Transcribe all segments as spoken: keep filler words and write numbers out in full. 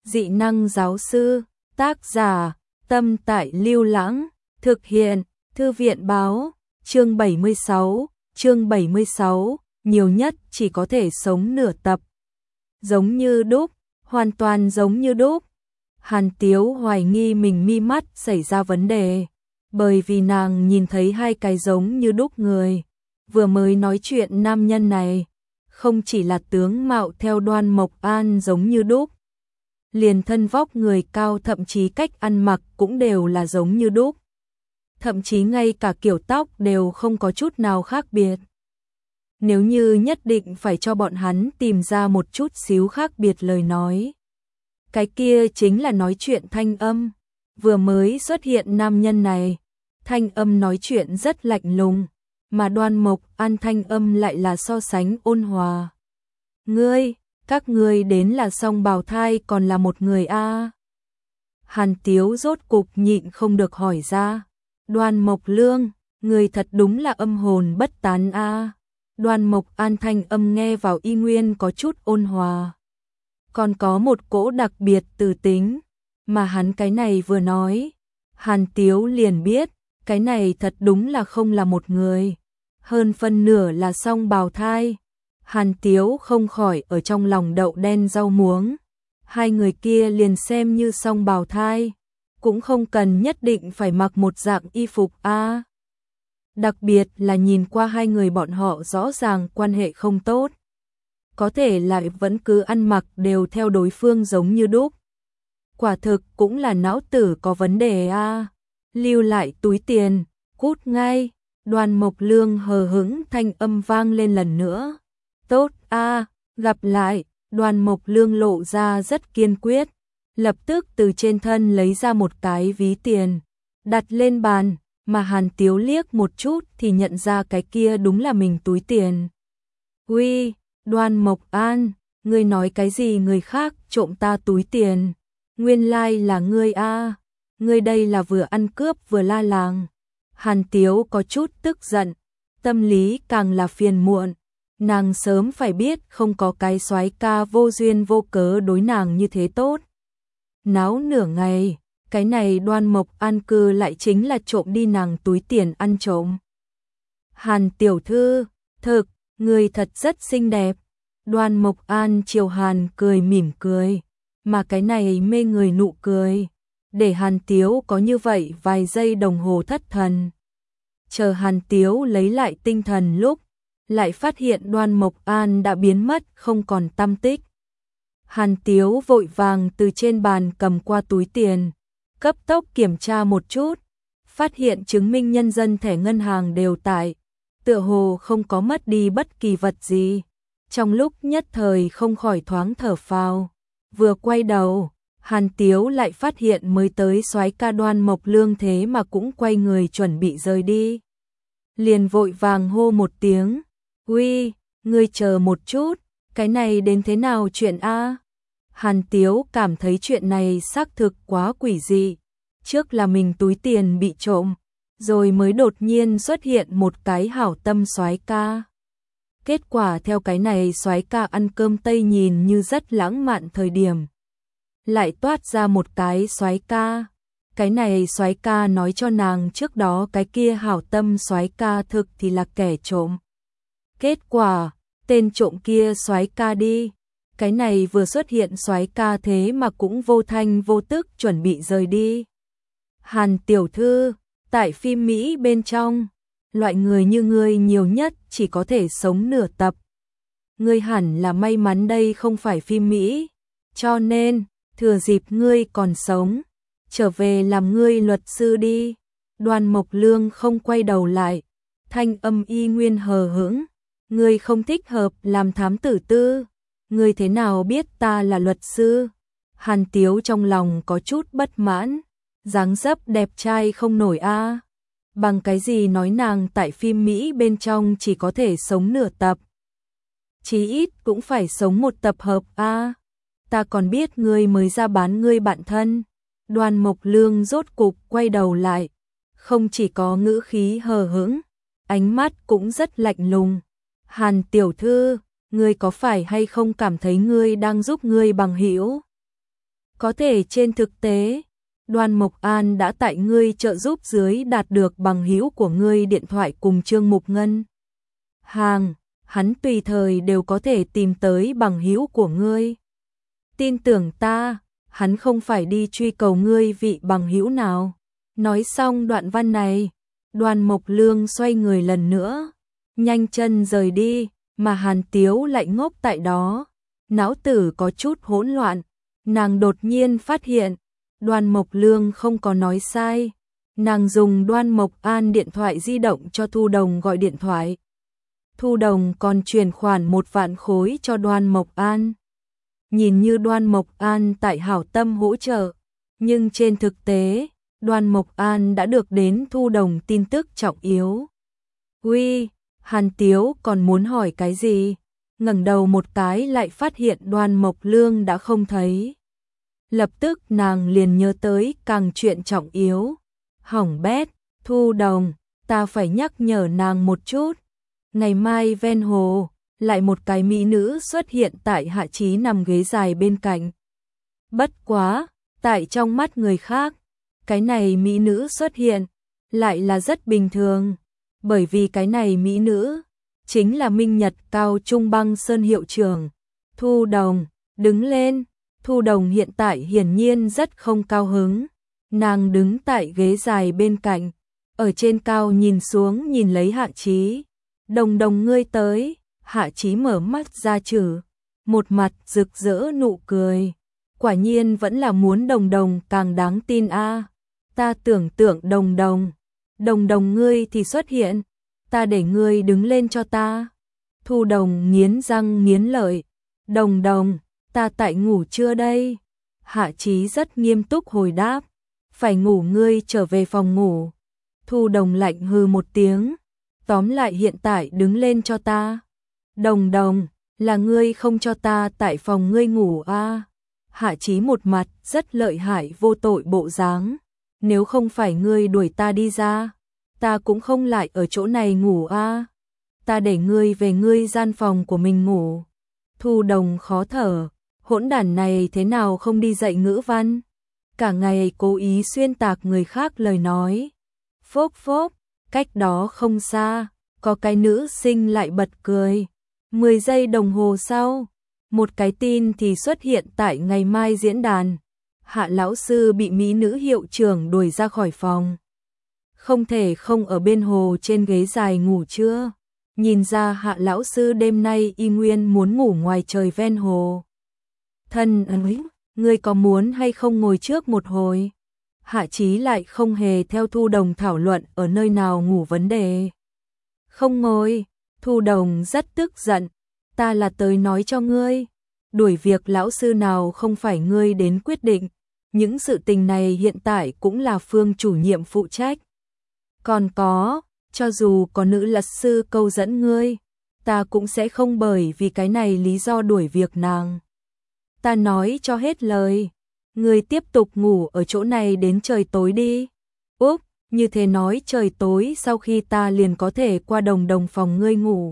Dị năng giáo sư, tác giả, Tâm Tại Lưu Lãng, thực hiện, Thư viện báo, chương bảy mươi sáu, chương bảy mươi sáu, nhiều nhất chỉ có thể sống nửa tập. Giống như đúc, hoàn toàn giống như đúc. Hàn Tiếu hoài nghi mình mi mắt xảy ra vấn đề, bởi vì nàng nhìn thấy hai cái giống như đúc người. Vừa mới nói chuyện nam nhân này, không chỉ là tướng mạo theo Đoan Mộc An giống như đúc, liền thân vóc người cao, thậm chí cách ăn mặc cũng đều là giống như đúc. Thậm chí ngay cả kiểu tóc đều không có chút nào khác biệt. Nếu như nhất định phải cho bọn hắn tìm ra một chút xíu khác biệt lời nói, cái kia chính là nói chuyện thanh âm. Vừa mới xuất hiện nam nhân này, thanh âm nói chuyện rất lạnh lùng, mà Đoan Mộc An thanh âm lại là so sánh ôn hòa. Ngươi, các ngươi đến là song bào thai còn là một người a? À? Hàn Tiếu rốt cục nhịn không được hỏi ra. Đoan Mộc Lương, người thật đúng là âm hồn bất tán a. À? Đoan Mộc An thanh âm nghe vào y nguyên có chút ôn hòa, còn có một cỗ đặc biệt từ tính, mà hắn cái này vừa nói, Hàn Tiếu liền biết, cái này thật đúng là không là một người, hơn phân nửa là song bào thai. Hàn Tiếu không khỏi ở trong lòng đậu đen rau muống, hai người kia liền xem như song bào thai, cũng không cần nhất định phải mặc một dạng y phục a. À. Đặc biệt là nhìn qua hai người bọn họ rõ ràng quan hệ không tốt, có thể lại vẫn cứ ăn mặc đều theo đối phương giống như đúc. Quả thực cũng là não tử có vấn đề a. À. Lưu lại túi tiền, cút ngay. Đoan Mộc Lương hờ hững thanh âm vang lên lần nữa. Tốt a, à, gặp lại. Đoan Mộc Lương lộ ra rất kiên quyết, lập tức từ trên thân lấy ra một cái ví tiền, đặt lên bàn, mà Hàn Tiếu liếc một chút thì nhận ra cái kia đúng là mình túi tiền. Uy, Đoan Mộc An, ngươi nói cái gì người khác trộm ta túi tiền? Nguyên lai là ngươi a, à. Ngươi đây là vừa ăn cướp vừa la làng. Hàn Tiếu có chút tức giận, tâm lý càng là phiền muộn. Nàng sớm phải biết không có cái soái ca vô duyên vô cớ đối nàng như thế tốt. Náo nửa ngày, cái này Đoan Mộc An cư lại chính là trộm đi nàng túi tiền ăn trộm. Hàn tiểu thư, thực, người thật rất xinh đẹp. Đoan Mộc An chiều Hàn cười mỉm cười, mà cái này mê người nụ cười, để Hàn Tiếu có như vậy vài giây đồng hồ thất thần. Chờ Hàn Tiếu lấy lại tinh thần lúc, lại phát hiện Đoan Mộc An đã biến mất không còn tăm tích. Hàn Tiếu vội vàng từ trên bàn cầm qua túi tiền, cấp tốc kiểm tra một chút, phát hiện chứng minh nhân dân thẻ ngân hàng đều tại, tựa hồ không có mất đi bất kỳ vật gì. Trong lúc nhất thời không khỏi thoáng thở phào, vừa quay đầu, Hàn Tiếu lại phát hiện mới tới soái ca Đoan Mộc Lương thế mà cũng quay người chuẩn bị rời đi. Liền vội vàng hô một tiếng, uy, ngươi chờ một chút, cái này đến thế nào chuyện a? Hàn Tiếu cảm thấy chuyện này xác thực quá quỷ dị, trước là mình túi tiền bị trộm, rồi mới đột nhiên xuất hiện một cái hảo tâm soái ca. Kết quả theo cái này soái ca ăn cơm Tây nhìn như rất lãng mạn thời điểm, lại toát ra một cái soái ca. Cái này soái ca nói cho nàng trước đó cái kia hảo tâm soái ca thực thì là kẻ trộm. Kết quả, tên trộm kia soái ca đi. Cái này vừa xuất hiện soái ca thế mà cũng vô thanh vô tức chuẩn bị rời đi. Hàn tiểu thư, tại phim Mỹ bên trong, loại người như ngươi nhiều nhất chỉ có thể sống nửa tập. Ngươi hẳn là may mắn đây không phải phim Mỹ, cho nên, thừa dịp ngươi còn sống, trở về làm ngươi luật sư đi. Đoan Mộc Lương không quay đầu lại, thanh âm y nguyên hờ hững. Ngươi không thích hợp làm thám tử tư, ngươi thế nào biết ta là luật sư? Hàn Tiếu trong lòng có chút bất mãn, dáng dấp đẹp trai không nổi a, à. Bằng cái gì nói nàng tại phim Mỹ bên trong chỉ có thể sống nửa tập? Chí ít cũng phải sống một tập hợp a. À. Ta còn biết ngươi mới ra bán ngươi bạn thân. Đoan Mộc Lương rốt cục quay đầu lại, không chỉ có ngữ khí hờ hững, ánh mắt cũng rất lạnh lùng. Hàn tiểu thư, ngươi có phải hay không cảm thấy ngươi đang giúp ngươi bằng hữu Có thể trên thực tế, Đoan Mộc An đã tại ngươi trợ giúp dưới đạt được bằng hữu của ngươi điện thoại cùng Trương Mục Ngân. Hàng, hắn tùy thời đều có thể tìm tới bằng hữu của ngươi. Tin tưởng ta, hắn không phải đi truy cầu ngươi vị bằng hữu nào. Nói xong đoạn văn này, Đoan Mộc Lương xoay người lần nữa, nhanh chân rời đi, mà Hàn Tiếu lại ngốc tại đó. Não tử có chút hỗn loạn, nàng đột nhiên phát hiện, Đoan Mộc Lương không có nói sai. Nàng dùng Đoan Mộc An điện thoại di động cho Thu Đồng gọi điện thoại. Thu Đồng còn chuyển khoản một vạn khối cho Đoan Mộc An. Nhìn như Đoan Mộc An tại hảo tâm hỗ trợ, nhưng trên thực tế, Đoan Mộc An đã được đến Thu Đồng tin tức trọng yếu. Uy, Hàn Tiếu còn muốn hỏi cái gì? Ngẩng đầu một cái lại phát hiện Đoan Mộc Lương đã không thấy. Lập tức nàng liền nhớ tới càng chuyện trọng yếu. Hỏng bét, Thu Đồng, ta phải nhắc nhở nàng một chút. Ngày mai ven hồ, lại một cái mỹ nữ xuất hiện tại Hạ Chí nằm ghế dài bên cạnh. Bất quá, tại trong mắt người khác, cái này mỹ nữ xuất hiện, lại là rất bình thường. Bởi vì cái này mỹ nữ, chính là Minh Nhật Cao Trung Băng Sơn hiệu trưởng. Thu Đồng, đứng lên. Thu Đồng hiện tại hiển nhiên rất không cao hứng. Nàng đứng tại ghế dài bên cạnh, ở trên cao nhìn xuống nhìn lấy Hạ Chí. Đồng Đồng ngươi tới. Hạ Chí mở mắt ra chử, một mặt rực rỡ nụ cười. Quả nhiên vẫn là muốn Đồng Đồng càng đáng tin a. À. Ta tưởng tượng Đồng Đồng, Đồng Đồng ngươi thì xuất hiện, ta để ngươi đứng lên cho ta. Thu Đồng nghiến răng nghiến lợi, Đồng Đồng, ta tại ngủ chưa đây? Hạ Chí rất nghiêm túc hồi đáp, phải ngủ ngươi trở về phòng ngủ. Thu Đồng lạnh hừ một tiếng, tóm lại hiện tại đứng lên cho ta. Đồng Đồng, là ngươi không cho ta tại phòng ngươi ngủ a? À? Hạ Chí một mặt rất lợi hại vô tội bộ dáng, nếu không phải ngươi đuổi ta đi ra, ta cũng không lại ở chỗ này ngủ a. À? Ta để ngươi về ngươi gian phòng của mình ngủ. Thu Đồng khó thở, hỗn đản này thế nào không đi dạy ngữ văn, cả ngày cố ý xuyên tạc người khác lời nói. Phốc phốc, cách đó không xa, có cái nữ sinh lại bật cười. Mười giây đồng hồ sau, một cái tin thì xuất hiện tại ngày mai diễn đàn. Hạ lão sư bị mỹ nữ hiệu trưởng đuổi ra khỏi phòng. Không thể không ở bên hồ trên ghế dài ngủ chưa? Nhìn ra Hạ lão sư đêm nay y nguyên muốn ngủ ngoài trời ven hồ. Thân ơi, ngươi có muốn hay không ngồi trước một hồi? Hạ Chí lại không hề theo Thu Đồng thảo luận ở nơi nào ngủ vấn đề. Không ngồi. Thu Đồng rất tức giận, ta là tới nói cho ngươi, đuổi việc lão sư nào không phải ngươi đến quyết định, những sự tình này hiện tại cũng là Phương chủ nhiệm phụ trách. Còn có, cho dù có nữ luật sư câu dẫn ngươi, ta cũng sẽ không bởi vì cái này lý do đuổi việc nàng. Ta nói cho hết lời, ngươi tiếp tục ngủ ở chỗ này đến trời tối đi. Úp, như thế nói trời tối sau khi ta liền có thể qua Đồng Đồng phòng ngươi ngủ.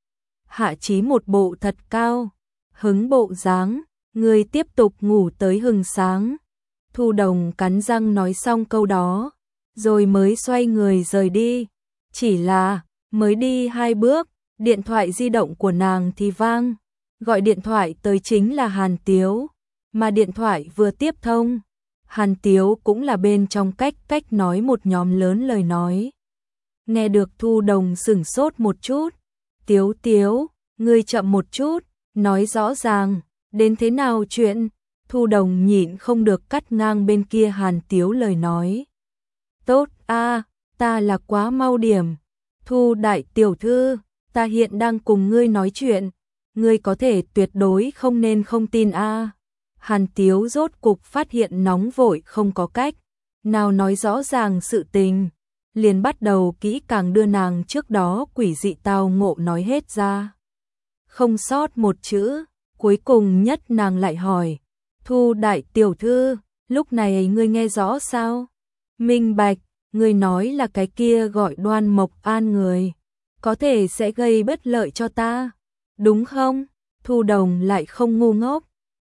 Hạ Chí một bộ thật cao, hứng bộ dáng, ngươi tiếp tục ngủ tới hừng sáng. Thu Đồng cắn răng nói xong câu đó, rồi mới xoay người rời đi. Chỉ là, mới đi hai bước, điện thoại di động của nàng thì vang. Gọi điện thoại tới chính là Hàn Tiếu, mà điện thoại vừa tiếp thông. Hàn Tiếu cũng là bên trong cách cách nói một nhóm lớn lời nói. Nghe được Thu Đồng sửng sốt một chút. Tiếu Tiếu, ngươi chậm một chút, nói rõ ràng, đến thế nào chuyện? Thu Đồng nhịn không được cắt ngang bên kia Hàn Tiếu lời nói. Tốt a, ta là quá mau điểm. Thu đại tiểu thư, ta hiện đang cùng ngươi nói chuyện, ngươi có thể tuyệt đối không nên không tin a. Hàn Tiếu rốt cục phát hiện nóng vội không có cách nào nói rõ ràng sự tình, liền bắt đầu kỹ càng đưa nàng trước đó quỷ dị tao ngộ nói hết ra. Không sót một chữ, cuối cùng nhất nàng lại hỏi, Thu đại tiểu thư, lúc này ngươi nghe rõ sao? Minh bạch, ngươi nói là cái kia gọi Đoan Mộc An người, có thể sẽ gây bất lợi cho ta, đúng không? Thu Đồng lại không ngu ngốc,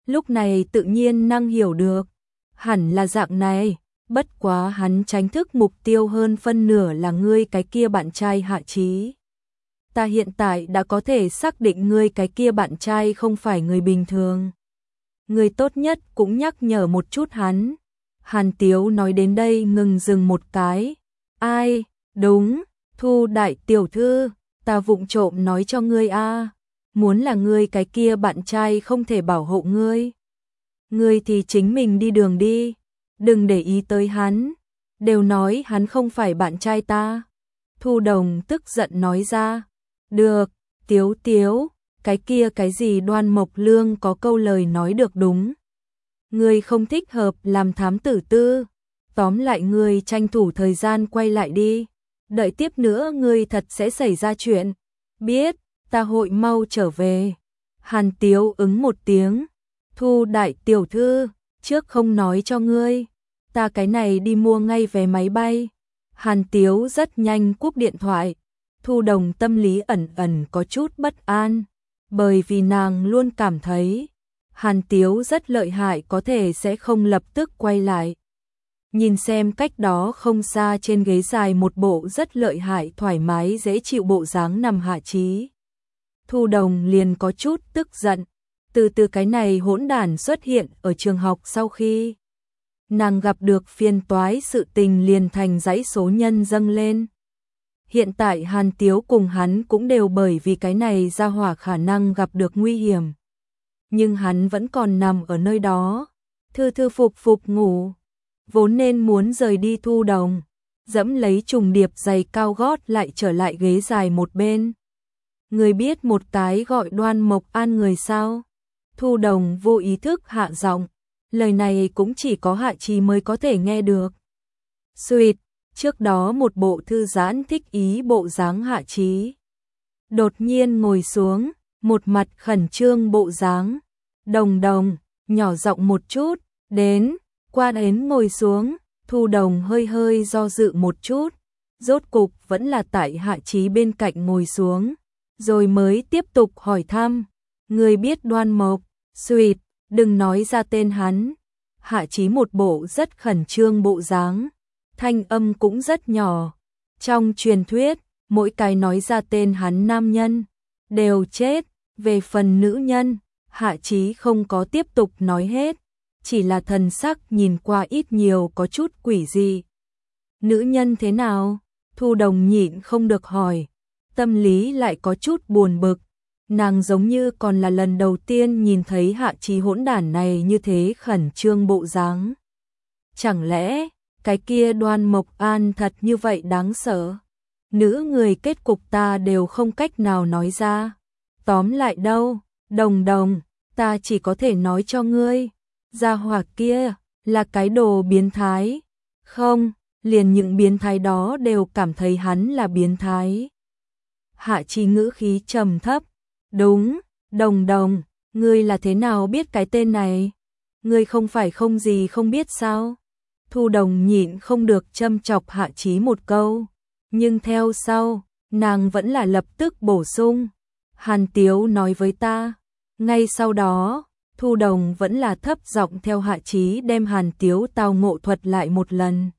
lúc này tự nhiên năng hiểu được, hẳn là dạng này, bất quá hắn tránh thức mục tiêu hơn phân nửa là ngươi cái kia bạn trai Hạ Chí. Ta hiện tại đã có thể xác định ngươi cái kia bạn trai không phải người bình thường. Ngươi tốt nhất cũng nhắc nhở một chút hắn. Hàn Tiếu nói đến đây ngừng dừng một cái. Ai, đúng, Thu đại tiểu thư, ta vụng trộm nói cho ngươi a, muốn là ngươi cái kia bạn trai không thể bảo hộ ngươi. Ngươi thì chính mình đi đường đi, đừng để ý tới hắn, đều nói hắn không phải bạn trai ta. Thu Đồng tức giận nói ra. Được, Tiếu Tiếu, cái kia cái gì Đoan Mộc Lương có câu lời nói được đúng. Ngươi không thích hợp làm thám tử tư, tóm lại ngươi tranh thủ thời gian quay lại đi, đợi tiếp nữa ngươi thật sẽ xảy ra chuyện. Biết, ta hội mau trở về. Hàn Tiếu ứng một tiếng. Thu đại tiểu thư, trước không nói cho ngươi, ta cái này đi mua ngay vé máy bay. Hàn Tiếu rất nhanh cúp điện thoại. Thu Đồng tâm lý ẩn ẩn có chút bất an, bởi vì nàng luôn cảm thấy Hàn Tiếu rất lợi hại, có thể sẽ không lập tức quay lại. Nhìn xem cách đó không xa trên ghế dài một bộ rất lợi hại thoải mái dễ chịu bộ dáng nằm Hạ Chí. Thu Đồng liền có chút tức giận, từ từ cái này hỗn đản xuất hiện ở trường học sau khi nàng gặp được phiền toái, sự tình liền thành dãy số nhân dâng lên. Hiện tại Hàn Tiếu cùng hắn cũng đều bởi vì cái này ra hỏa khả năng gặp được nguy hiểm. Nhưng hắn vẫn còn nằm ở nơi đó, thư thư phục phục ngủ. Vốn nên muốn rời đi Thu Đồng, dẫm lấy trùng điệp giày cao gót lại trở lại ghế dài một bên. Người biết một cái gọi Đoan Mộc An người sao? Thu Đồng vô ý thức hạ giọng, lời này cũng chỉ có Hạ Chí mới có thể nghe được. Sweet, trước đó một bộ thư giãn thích ý bộ dáng Hạ Chí đột nhiên ngồi xuống, một mặt khẩn trương bộ dáng. Đồng Đồng, nhỏ giọng một chút, đến, qua đến ngồi xuống. Thu Đồng hơi hơi do dự một chút, rốt cục vẫn là tại Hạ Chí bên cạnh ngồi xuống, rồi mới tiếp tục hỏi thăm. Người biết Đoan Mộc? Sweet, đừng nói ra tên hắn. Hạ Chí một bộ rất khẩn trương bộ dáng, thanh âm cũng rất nhỏ. Trong truyền thuyết, mỗi cái nói ra tên hắn nam nhân đều chết, về phần nữ nhân, Hạ Chí không có tiếp tục nói hết, chỉ là thần sắc nhìn qua ít nhiều có chút quỷ dị. Nữ nhân thế nào? Thu Đồng nhịn không được hỏi, tâm lý lại có chút buồn bực. Nàng giống như còn là lần đầu tiên nhìn thấy Hạ Chí hỗn đản này như thế khẩn trương bộ dáng. Chẳng lẽ cái kia Đoan Mộc An thật như vậy đáng sợ? Nữ người kết cục ta đều không cách nào nói ra. Tóm lại đâu, Đồng Đồng, ta chỉ có thể nói cho ngươi, gia hỏa kia là cái đồ biến thái. Không, liền những biến thái đó đều cảm thấy hắn là biến thái. Hạ Chí ngữ khí trầm thấp. Đúng, Đồng Đồng, ngươi là thế nào biết cái tên này? Ngươi không phải không gì không biết sao? Thu Đồng nhịn không được châm chọc Hạ Chí một câu, nhưng theo sau, nàng vẫn là lập tức bổ sung. Hàn Tiếu nói với ta. Ngay sau đó, Thu Đồng vẫn là thấp giọng theo Hạ Chí đem Hàn Tiếu tao ngộ thuật lại một lần.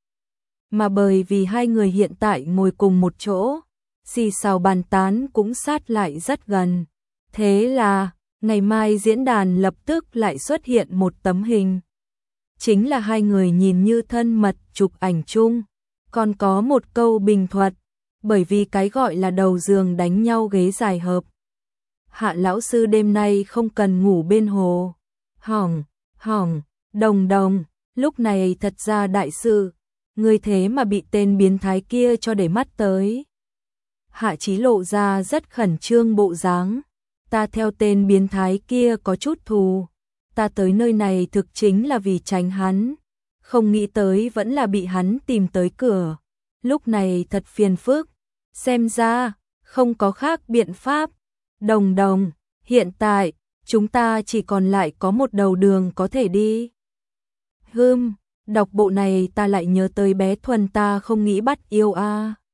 Mà bởi vì hai người hiện tại ngồi cùng một chỗ, xì xào bàn tán cũng sát lại rất gần. Thế là, ngày mai diễn đàn lập tức lại xuất hiện một tấm hình. Chính là hai người nhìn như thân mật chụp ảnh chung, còn có một câu bình thuật, bởi vì cái gọi là đầu giường đánh nhau ghế dài hợp. Hạ lão sư đêm nay không cần ngủ bên hồ. Hỏng, hỏng, Đồng Đồng, lúc này thật ra đại sự, người thế mà bị tên biến thái kia cho để mắt tới. Hạ Chí lộ ra rất khẩn trương bộ dáng. Ta theo tên biến thái kia có chút thù, ta tới nơi này thực chính là vì tránh hắn, không nghĩ tới vẫn là bị hắn tìm tới cửa. Lúc này thật phiền phức, xem ra không có khác biện pháp. Đồng Đồng, hiện tại chúng ta chỉ còn lại có một đầu đường có thể đi. Hừm, đọc bộ này ta lại nhớ tới bé Thuần ta không nghĩ bắt yêu a. À.